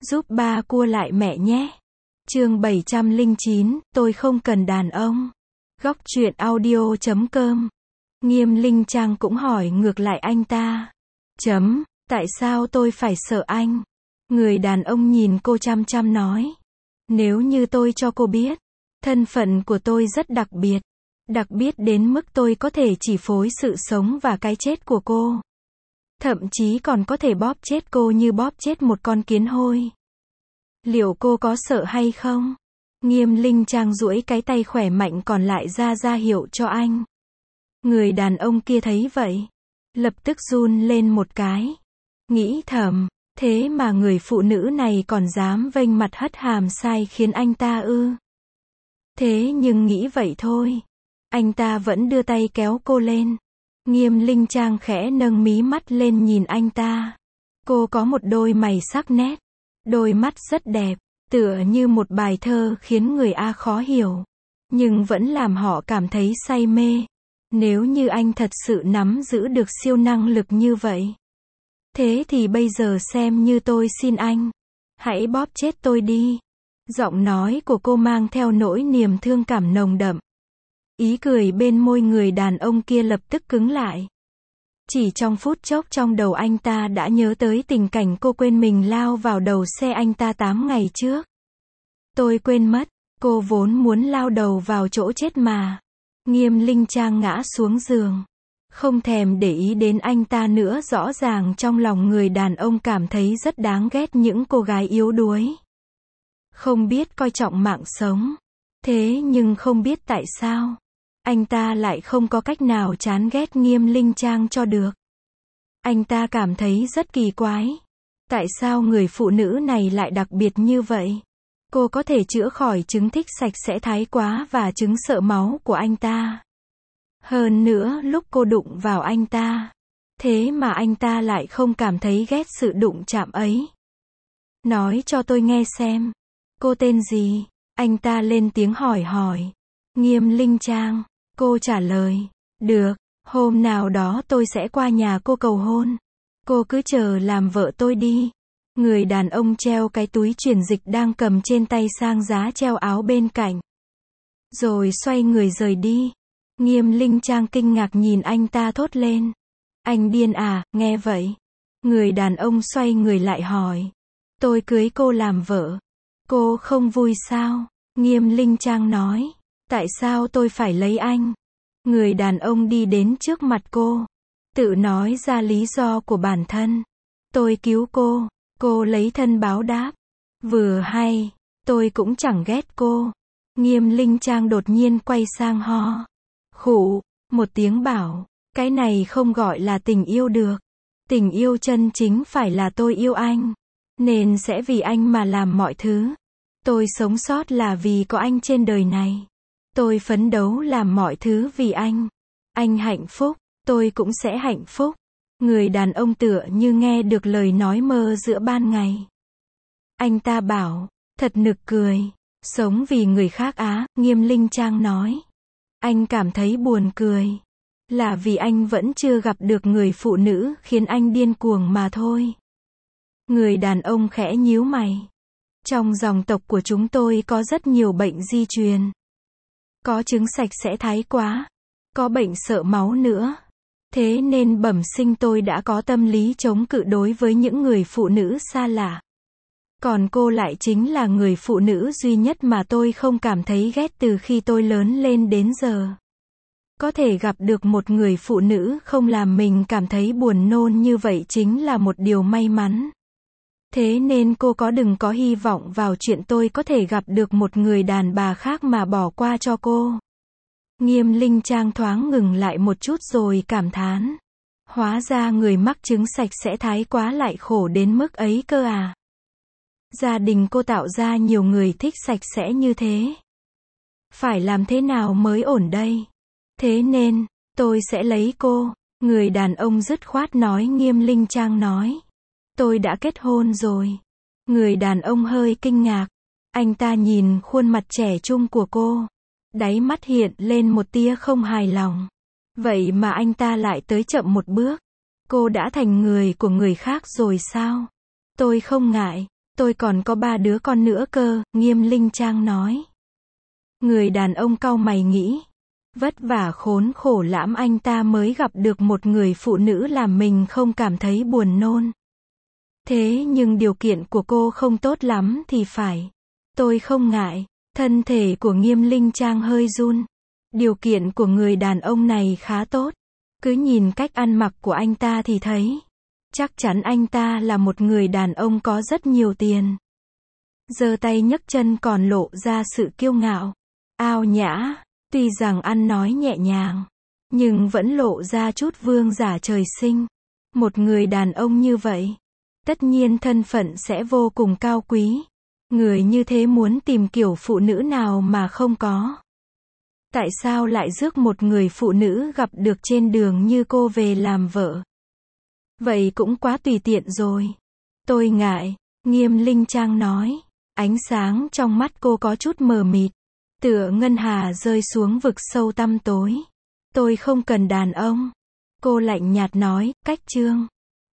Giúp ba cua lại mẹ nhé. Chương 709, tôi không cần đàn ông. Góc truyện audio.com. Nghiêm Linh Trang cũng hỏi ngược lại anh ta. Tại sao tôi phải sợ anh? Người đàn ông nhìn cô chăm chăm nói. Nếu như tôi cho cô biết, thân phận của tôi rất đặc biệt đến mức tôi có thể chỉ phối sự sống và cái chết của cô. Thậm chí còn có thể bóp chết cô như bóp chết một con kiến hôi. Liệu cô có sợ hay không? Nghiêm Linh Trang duỗi cái tay khỏe mạnh còn lại ra hiệu cho anh. Người đàn ông kia thấy vậy, lập tức run lên một cái. Nghĩ thầm, thế mà người phụ nữ này còn dám vênh mặt hất hàm sai khiến anh ta ư? Thế nhưng nghĩ vậy thôi, anh ta vẫn đưa tay kéo cô lên. Nghiêm Linh Trang khẽ nâng mí mắt lên nhìn anh ta. Cô có một đôi mày sắc nét, đôi mắt rất đẹp, tựa như một bài thơ khiến người khó hiểu, nhưng vẫn làm họ cảm thấy say mê. Nếu như anh thật sự nắm giữ được siêu năng lực như vậy, thế thì bây giờ xem như tôi xin anh, hãy bóp chết tôi đi. Giọng nói của cô mang theo nỗi niềm thương cảm nồng đậm. Ý cười bên môi người đàn ông kia lập tức cứng lại. Chỉ trong phút chốc trong đầu anh ta đã nhớ tới tình cảnh cô quên mình lao vào đầu xe anh ta 8 ngày trước. Tôi quên mất, cô vốn muốn lao đầu vào chỗ chết mà. Nghiêm Linh Trang ngã xuống giường, không thèm để ý đến anh ta nữa. Rõ ràng trong lòng người đàn ông cảm thấy rất đáng ghét những cô gái yếu đuối, không biết coi trọng mạng sống. Thế nhưng không biết tại sao, anh ta lại không có cách nào chán ghét Nghiêm Linh Trang cho được. Anh ta cảm thấy rất kỳ quái. Tại sao người phụ nữ này lại đặc biệt như vậy? Cô có thể chữa khỏi chứng thích sạch sẽ thái quá và chứng sợ máu của anh ta. Hơn nữa lúc cô đụng vào anh ta, thế mà anh ta lại không cảm thấy ghét sự đụng chạm ấy. Nói cho tôi nghe xem, cô tên gì? Anh ta lên tiếng hỏi. Nghiêm Linh Trang, cô trả lời. Được, hôm nào đó tôi sẽ qua nhà cô cầu hôn. Cô cứ chờ làm vợ tôi đi. Người đàn ông treo cái túi truyền dịch đang cầm trên tay sang giá treo áo bên cạnh, rồi xoay người rời đi. Nghiêm Linh Trang kinh ngạc nhìn anh ta thốt lên. Anh điên à? Nghe vậy, người đàn ông xoay người lại hỏi. Tôi cưới cô làm vợ, cô không vui sao? Nghiêm Linh Trang nói. Tại sao tôi phải lấy anh? Người đàn ông đi đến trước mặt cô, tự nói ra lý do của bản thân. Tôi cứu cô lấy thân báo đáp. Vừa hay, tôi cũng chẳng ghét cô. Nghiêm Linh Trang đột nhiên quay sang ho khụ một tiếng bảo, cái này không gọi là tình yêu được. Tình yêu chân chính phải là tôi yêu anh, nên sẽ vì anh mà làm mọi thứ. Tôi sống sót là vì có anh trên đời này. Tôi phấn đấu làm mọi thứ vì anh. Anh hạnh phúc, tôi cũng sẽ hạnh phúc. Người đàn ông tựa như nghe được lời nói mơ giữa ban ngày. Anh ta bảo, thật nực cười. Sống vì người khác á? Nghiêm Linh Trang nói. Anh cảm thấy buồn cười, là vì anh vẫn chưa gặp được người phụ nữ khiến anh điên cuồng mà thôi. Người đàn ông khẽ nhíu mày. Trong dòng tộc của chúng tôi có rất nhiều bệnh di truyền. Có chứng sạch sẽ thái quá, có bệnh sợ máu nữa. Thế nên bẩm sinh tôi đã có tâm lý chống cự đối với những người phụ nữ xa lạ. Còn cô lại chính là người phụ nữ duy nhất mà tôi không cảm thấy ghét từ khi tôi lớn lên đến giờ. Có thể gặp được một người phụ nữ không làm mình cảm thấy buồn nôn như vậy chính là một điều may mắn. Thế nên cô đừng có hy vọng vào chuyện tôi có thể gặp được một người đàn bà khác mà bỏ qua cho cô. Nghiêm Linh Trang thoáng ngừng lại một chút rồi cảm thán. Hóa ra người mắc chứng sạch sẽ thái quá lại khổ đến mức ấy cơ à. Gia đình cô tạo ra nhiều người thích sạch sẽ như thế. Phải làm thế nào mới ổn đây? Thế nên, tôi sẽ lấy cô. Người đàn ông dứt khoát nói. Nghiêm Linh Trang nói. Tôi đã kết hôn rồi. Người đàn ông hơi kinh ngạc. Anh ta nhìn khuôn mặt trẻ trung của cô. Đáy mắt hiện lên một tia không hài lòng. Vậy mà anh ta lại tới chậm một bước. Cô đã thành người của người khác rồi sao? Tôi không ngại. Tôi còn có 3 đứa con nữa cơ, Nghiêm Linh Trang nói. Người đàn ông cau mày nghĩ. Vất vả khốn khổ lắm anh ta mới gặp được một người phụ nữ làm mình không cảm thấy buồn nôn. Thế nhưng điều kiện của cô không tốt lắm thì phải. Tôi không ngại. Thân thể của Nghiêm Linh Trang hơi run. Điều kiện của người đàn ông này khá tốt. Cứ nhìn cách ăn mặc của anh ta thì thấy. Chắc chắn anh ta là một người đàn ông có rất nhiều tiền. Giơ tay nhấc chân còn lộ ra sự kiêu ngạo. Ao nhã. Tuy rằng ăn nói nhẹ nhàng. Nhưng vẫn lộ ra chút vương giả trời sinh. Một người đàn ông như vậy. Tất nhiên thân phận sẽ vô cùng cao quý. Người như thế muốn tìm kiểu phụ nữ nào mà không có. Tại sao lại rước một người phụ nữ gặp được trên đường như cô về làm vợ? Vậy cũng quá tùy tiện rồi. Tôi ngại, Nghiêm Linh Trang nói. Ánh sáng trong mắt cô có chút mờ mịt. Tựa ngân hà rơi xuống vực sâu tăm tối. Tôi không cần đàn ông. Cô lạnh nhạt nói, cách chương.